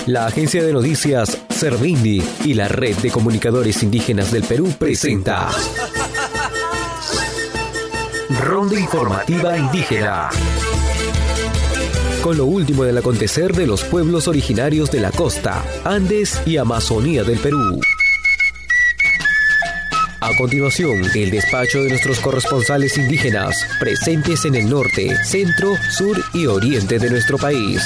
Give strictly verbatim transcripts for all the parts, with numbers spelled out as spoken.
La agencia de noticias Servindi y la Red de Comunicadores Indígenas del Perú presenta Ronda Informativa Indígena, con lo último del acontecer de los pueblos originarios de la costa, Andes y Amazonía del Perú. A continuación, el despacho de nuestros corresponsales indígenas, presentes en el norte, centro, sur y oriente de nuestro país.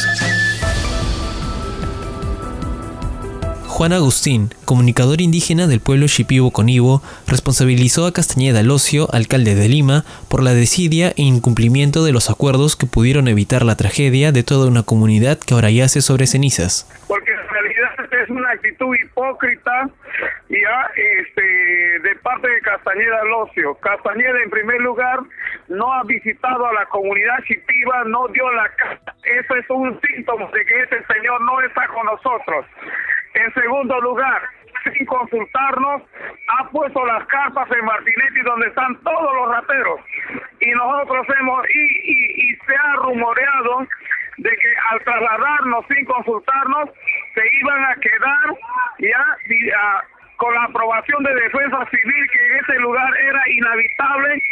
Juan Agustín, comunicador indígena del pueblo Shipibo-Conibo, responsabilizó a Castañeda Locio, alcalde de Lima, por la desidia e incumplimiento de los acuerdos que pudieron evitar la tragedia de toda una comunidad que ahora yace sobre cenizas. Porque en realidad es una actitud hipócrita ya este de parte de Castañeda Locio. Castañeda, en primer lugar, no ha visitado a la comunidad shipiba, no dio la cara. Eso es un síntoma de que ese señor no está con nosotros. En segundo lugar, sin consultarnos, ha puesto las carpas en Martinetti donde están todos los rateros. Y nosotros hemos, y, y, y se ha rumoreado de que al trasladarnos sin consultarnos, se iban a quedar ya ya con la aprobación de Defensa Civil, que ese lugar era inhabitable,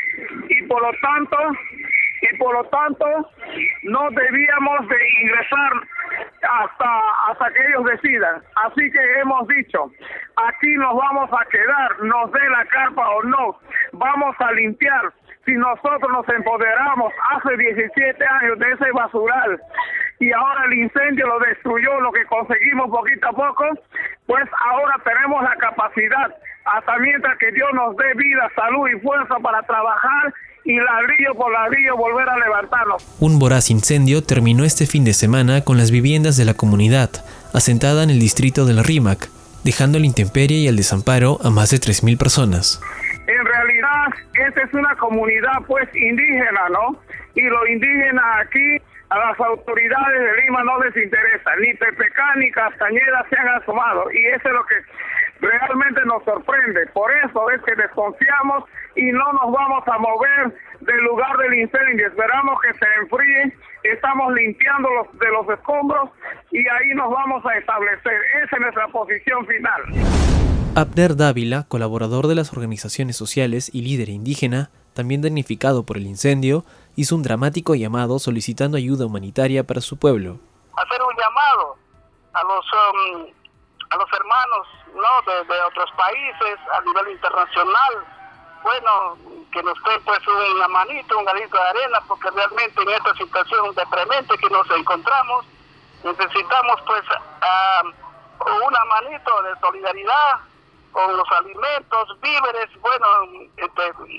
y por lo tanto, y por lo tanto, no debíamos de ingresar hasta hasta que ellos decidan. Así que hemos dicho, aquí nos vamos a quedar, nos dé la carpa o no, vamos a limpiar. Si nosotros nos empoderamos hace diecisiete años de ese basural y ahora el incendio lo destruyó, lo que conseguimos poquito a poco, pues ahora tenemos la capacidad, hasta mientras que Dios nos dé vida, salud y fuerza para trabajar y ladrillo por ladrillo volver a levantarnos. Un voraz incendio terminó este fin de semana con las viviendas de la comunidad, asentada en el distrito del Rímac, dejando a la intemperie y al desamparo a más de tres mil personas. En realidad, esta es una comunidad pues indígena, ¿no? Y los indígenas aquí, a las autoridades de Lima no les interesa, ni P P K ni Castañeda se han asomado, y eso es lo que realmente nos sorprende. Por eso es que desconfiamos y no nos vamos a mover del lugar del incendio. Esperamos que se enfríe, estamos limpiando los, de los escombros y ahí nos vamos a establecer. Esa es nuestra posición final. Abner Dávila, colaborador de las organizaciones sociales y líder indígena, también damnificado por el incendio, hizo un dramático llamado solicitando ayuda humanitaria para su pueblo. Hacer un llamado a los um, a los hermanos, ¿no?, de, de otros países a nivel internacional, bueno, que nos den pues una manito, un granito de arena, porque realmente en esta situación deprimente que nos encontramos, necesitamos pues uh, una manito de solidaridad con los alimentos, víveres, bueno, este, y,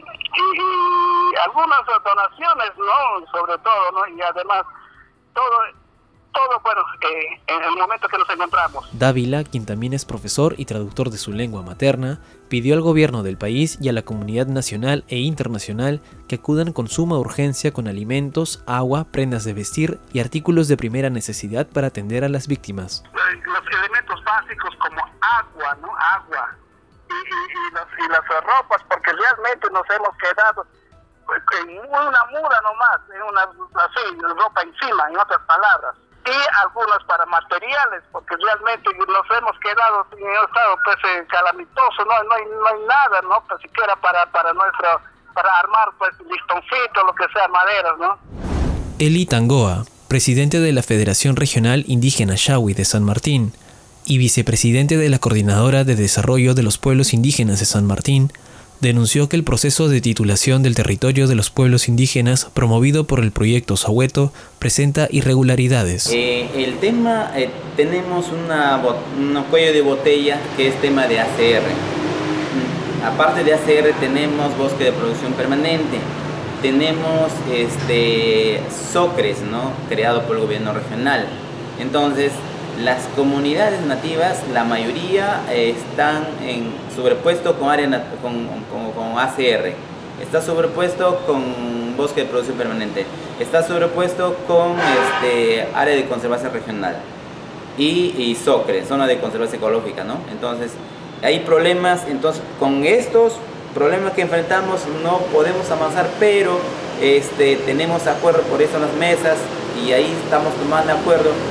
y algunas donaciones, ¿no?, sobre todo, ¿no?, y además todo, todo bueno, eh, en el momento que nos encontramos. Dávila, quien también es profesor y traductor de su lengua materna, pidió al gobierno del país y a la comunidad nacional e internacional que acudan con suma urgencia con alimentos, agua, prendas de vestir y artículos de primera necesidad para atender a las víctimas. Los elementos básicos como agua, ¿no? Agua. Y, y, y, las, y las ropas, porque realmente nos hemos quedado en una muda nomás, en una así, ropa encima, en otras palabras. Y algunos para materiales, porque realmente nos hemos quedado en un estado pues eh, calamitoso, no, no, hay, no hay nada, ¿no?, pues siquiera para, para nuestro, para armar pues listoncito, lo que sea, maderas, ¿no? Eli Tangoa, presidente de la Federación Regional Indígena Shawi de San Martín y vicepresidente de la Coordinadora de Desarrollo de los Pueblos Indígenas de San Martín, denunció que el proceso de titulación del territorio de los pueblos indígenas promovido por el proyecto Soweto presenta irregularidades. Eh, el tema, eh, tenemos una, un cuello de botella que es tema de A C R. Aparte de A C R tenemos bosque de producción permanente, tenemos este, SOCRES, ¿no?, creado por el gobierno regional. Entonces, las comunidades nativas, la mayoría eh, están en sobrepuesto con, área con, con, con A C R, está sobrepuesto con bosque de producción permanente, está sobrepuesto con este, área de conservación regional y, y SOCRE, zona de conservación ecológica, ¿no? Entonces, hay problemas, entonces con estos problemas que enfrentamos no podemos avanzar, pero este, tenemos acuerdo por eso en las mesas y ahí estamos tomando acuerdo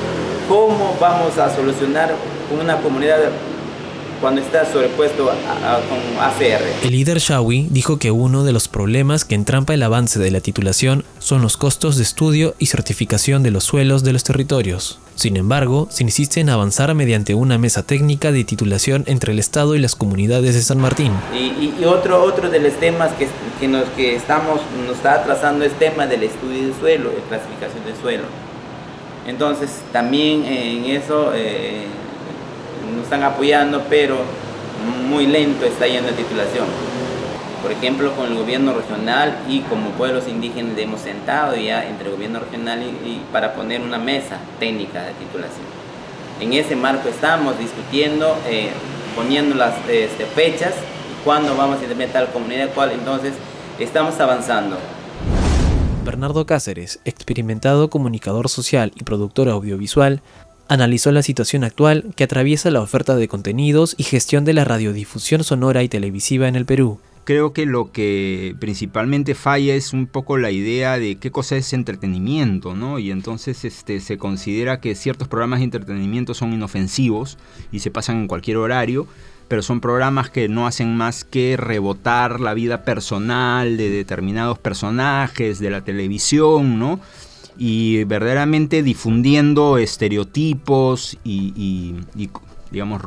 ¿cómo vamos a solucionar una comunidad cuando está sobrepuesto a, a, con A C R? El líder Shawi dijo que uno de los problemas que entrampa el avance de la titulación son los costos de estudio y certificación de los suelos de los territorios. Sin embargo, se insiste en avanzar mediante una mesa técnica de titulación entre el Estado y las comunidades de San Martín. Y, y, y otro, otro de los temas que, que, nos, que estamos, nos está atrasando es el tema del estudio del suelo, de clasificación del suelo. Entonces, también en eso eh, nos están apoyando, pero muy lento está yendo la titulación. Por ejemplo, con el gobierno regional y como pueblos indígenas hemos sentado ya entre el gobierno regional y, y para poner una mesa técnica de titulación. En ese marco estamos discutiendo, eh, poniendo las este, fechas y cuándo vamos a implementar la comunidad, cuál. Entonces, estamos avanzando. Bernardo Cáceres, experimentado comunicador social y productor audiovisual, analizó la situación actual que atraviesa la oferta de contenidos y gestión de la radiodifusión sonora y televisiva en el Perú. Creo que lo que principalmente falla es un poco la idea de qué cosa es entretenimiento, ¿no? Y entonces este, se considera que ciertos programas de entretenimiento son inofensivos y se pasan en cualquier horario, pero son programas que no hacen más que rebotar la vida personal de determinados personajes de la televisión, ¿no? Y verdaderamente difundiendo estereotipos y, y, y digamos,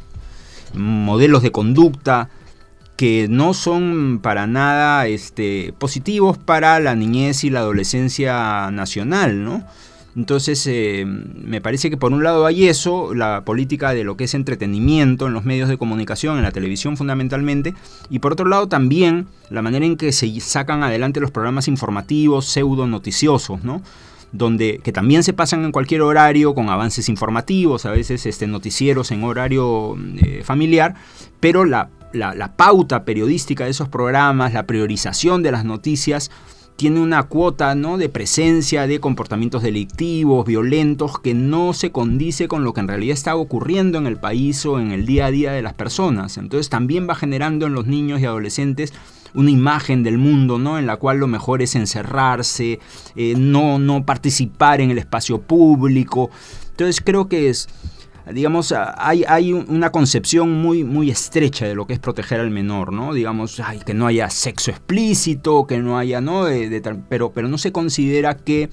modelos de conducta que no son para nada este, positivos para la niñez y la adolescencia nacional, ¿no? Entonces, eh, me parece que por un lado hay eso, la política de lo que es entretenimiento en los medios de comunicación, en la televisión fundamentalmente, y por otro lado también la manera en que se sacan adelante los programas informativos, pseudo noticiosos, ¿no? Donde, que también se pasan en cualquier horario con avances informativos, a veces este, noticieros en horario eh, familiar, pero la, la, la pauta periodística de esos programas, la priorización de las noticias, tiene una cuota, ¿no?, de presencia de comportamientos delictivos, violentos, que no se condice con lo que en realidad está ocurriendo en el país o en el día a día de las personas. Entonces también va generando en los niños y adolescentes una imagen del mundo, ¿no?, en la cual lo mejor es encerrarse, eh, no, no participar en el espacio público. Entonces creo que es, digamos, hay, hay una concepción muy, muy estrecha de lo que es proteger al menor, ¿no? Digamos, ay, que no haya sexo explícito, que no haya, ¿no? De, de, pero, pero no se considera que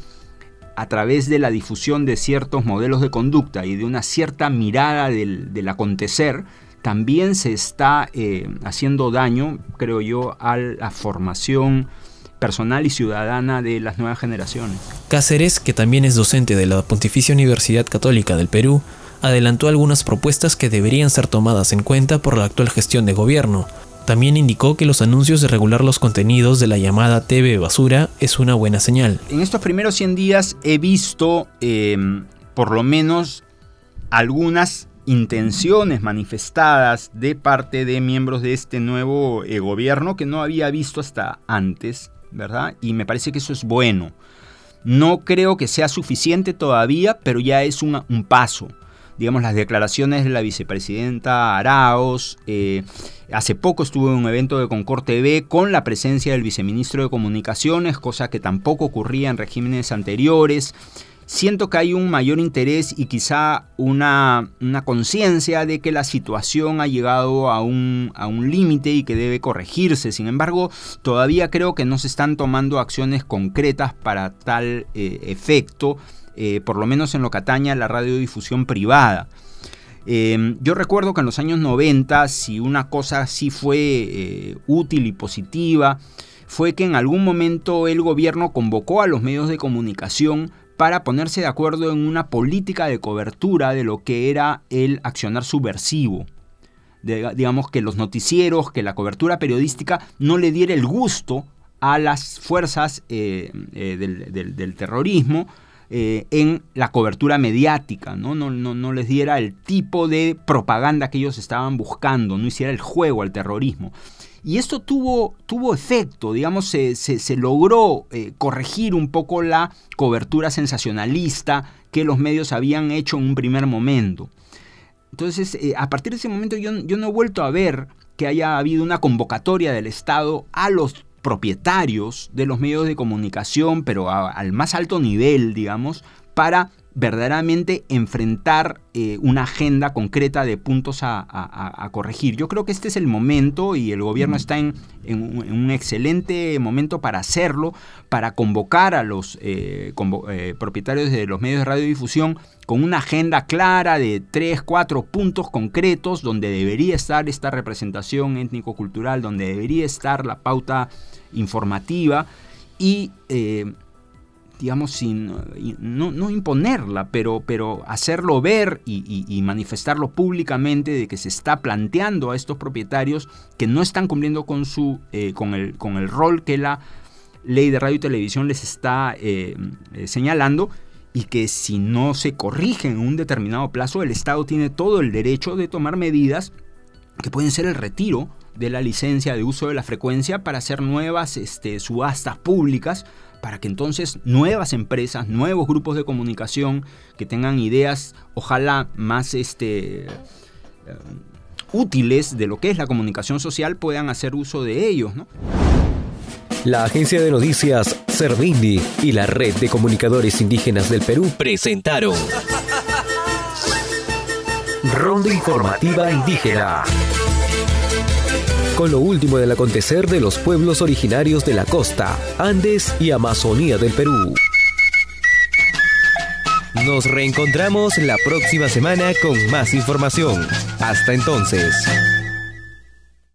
a través de la difusión de ciertos modelos de conducta y de una cierta mirada del, del acontecer, también se está eh, haciendo daño, creo yo, a la formación personal y ciudadana de las nuevas generaciones. Cáceres, que también es docente de la Pontificia Universidad Católica del Perú, adelantó algunas propuestas que deberían ser tomadas en cuenta por la actual gestión de gobierno. También indicó que los anuncios de regular los contenidos de la llamada T V basura es una buena señal. En estos primeros cien días he visto eh, por lo menos algunas intenciones manifestadas de parte de miembros de este nuevo eh, gobierno que no había visto hasta antes, ¿verdad? Y me parece que eso es bueno. No creo que sea suficiente todavía, pero ya es un, un paso. Digamos, las declaraciones de la vicepresidenta Arauz, eh, hace poco estuvo en un evento de Concord T V con la presencia del viceministro de Comunicaciones, cosa que tampoco ocurría en regímenes anteriores. Siento que hay un mayor interés y quizá una, una conciencia de que la situación ha llegado a un, a un límite y que debe corregirse. Sin embargo, todavía creo que no se están tomando acciones concretas para tal eh, efecto, eh, por lo menos en lo que atañe a la radiodifusión privada. Eh, yo recuerdo que en los años noventa, si una cosa sí fue eh, útil y positiva, fue que en algún momento el gobierno convocó a los medios de comunicación para ponerse de acuerdo en una política de cobertura de lo que era el accionar subversivo. De, digamos que los noticieros, que la cobertura periodística no le diera el gusto a las fuerzas eh, eh, del, del, del terrorismo eh, en la cobertura mediática, ¿no? No, no, no les diera el tipo de propaganda que ellos estaban buscando, no hiciera el juego al terrorismo. Y esto tuvo, tuvo efecto, digamos, se, se, se logró eh, corregir un poco la cobertura sensacionalista que los medios habían hecho en un primer momento. Entonces, eh, a partir de ese momento yo, yo no he vuelto a ver que haya habido una convocatoria del Estado a los propietarios de los medios de comunicación, pero a, al más alto nivel, digamos, para verdaderamente enfrentar eh, una agenda concreta de puntos a, a, a corregir. Yo creo que este es el momento y el gobierno está en, en, un, en un excelente momento para hacerlo, para convocar a los eh, convo- eh, propietarios de los medios de radiodifusión con una agenda clara de tres, cuatro puntos concretos donde debería estar esta representación étnico-cultural, donde debería estar la pauta informativa y... Eh, digamos, sin no, no imponerla, pero, pero hacerlo ver y, y, y manifestarlo públicamente de que se está planteando a estos propietarios que no están cumpliendo con, su, eh, con, el, con el rol que la ley de radio y televisión les está eh, eh, señalando, y que si no se corrigen en un determinado plazo, el Estado tiene todo el derecho de tomar medidas que pueden ser el retiro de la licencia de uso de la frecuencia para hacer nuevas este, subastas públicas, para que entonces nuevas empresas, nuevos grupos de comunicación que tengan ideas, ojalá más este, uh, útiles de lo que es la comunicación social, puedan hacer uso de ellos, ¿no? La agencia de noticias Servindi y la Red de Comunicadores Indígenas del Perú presentaron Ronda Informativa Indígena, con lo último del acontecer de los pueblos originarios de la costa, Andes y Amazonía del Perú. Nos reencontramos la próxima semana con más información. Hasta entonces.